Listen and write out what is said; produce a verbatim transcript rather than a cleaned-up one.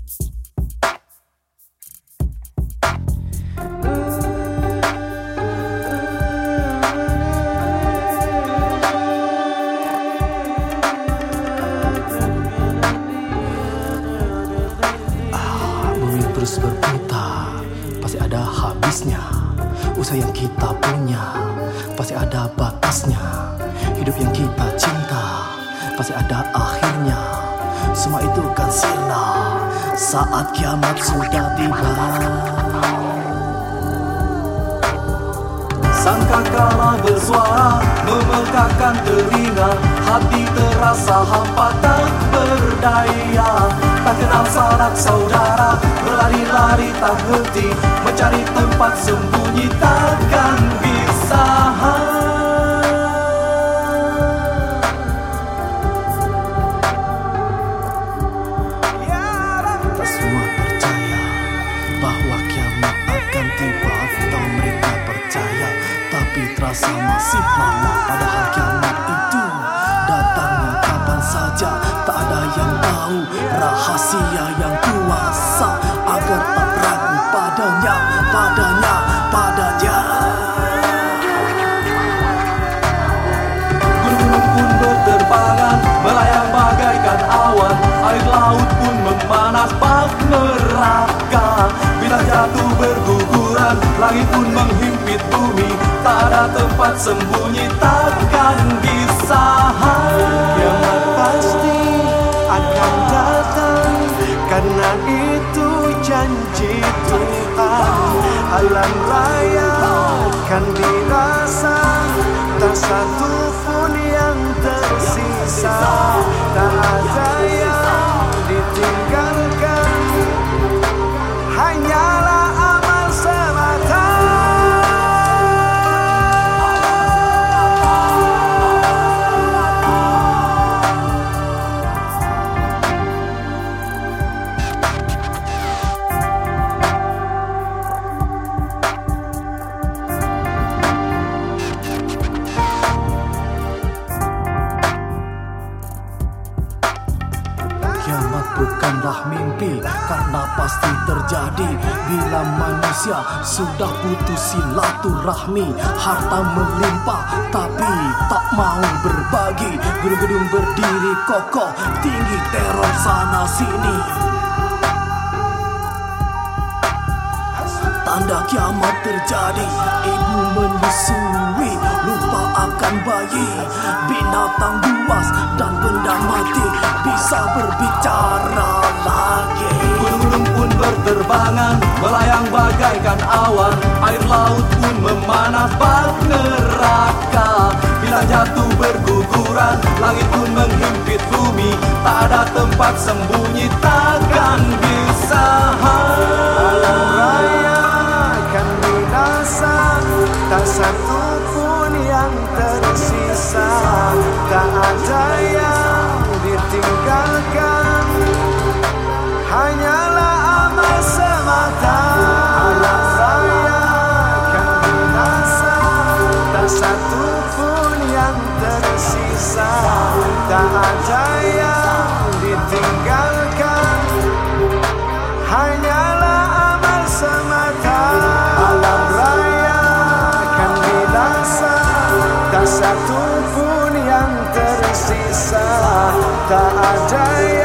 Terus berputar, pasti ada habisnya. Usaha yang kita punya, pasti ada batasnya. Hidup yang kita cinta, pasti ada akhirnya. Semua itu kan sirna saat kiamat sudah tiba. Sangkakala bersuara memegahkan telinga, hati terasa hampa tak berdaya. Tak kenal sanak saudara, berlari-lari tak henti, mencari tempat sembunyi takkan bisa. Kita semua percaya bahwa kiamat akan tiba, atau mereka percaya tapi terasa masih lama. Padahal kiamat itu datangnya kapan saja, tak ada yang tahu rahasia yang kuasa, agar tak ragu padanya, padanya, padanya. Gunung pun berterbangan, melayang bagaikan awan, air laut pun memanas bak neraka. Bintang jatuh berguguran, langit pun menghimpit bumi, tak ada tempat sembunyi takkan bisa. Kiamat pasti akan datang, karena itu janji Tuhan. Alam raya kan dirasa, tak satu pun yang tersisa, tak ada yang ditinggalkan, hanyalah amal semata. Kiamat bukanlah mimpi, karena pasti terjadi bila manusia sudah putus silaturahmi. Harta melimpah tapi tak mau berbagi, gedung-gedung berdiri kokoh tinggi, teror sana sini. Tanda kiamat terjadi, ibu menyusui, lupa akan bayi. Binatang buas dan benda mati bisa berbicara lagi. Burung pun berterbangan, melayang bagaikan awan, air laut pun memanas bak neraka. Bila jatuh berguguran, langit pun menghimpit bumi, tak ada tempat sembunyi takkan bisa. Alam raya kan binasa, tak satu pun yang tersisa, tak ada yang ditinggalkan, hanyalah amal semata. Alam raya kan binasa, tak satu pun yang tersisa, tak ada yang ditinggalkan, hanyalah amal semata. Alam raya kan binasa, tak satu pun yang tersisa, tak ada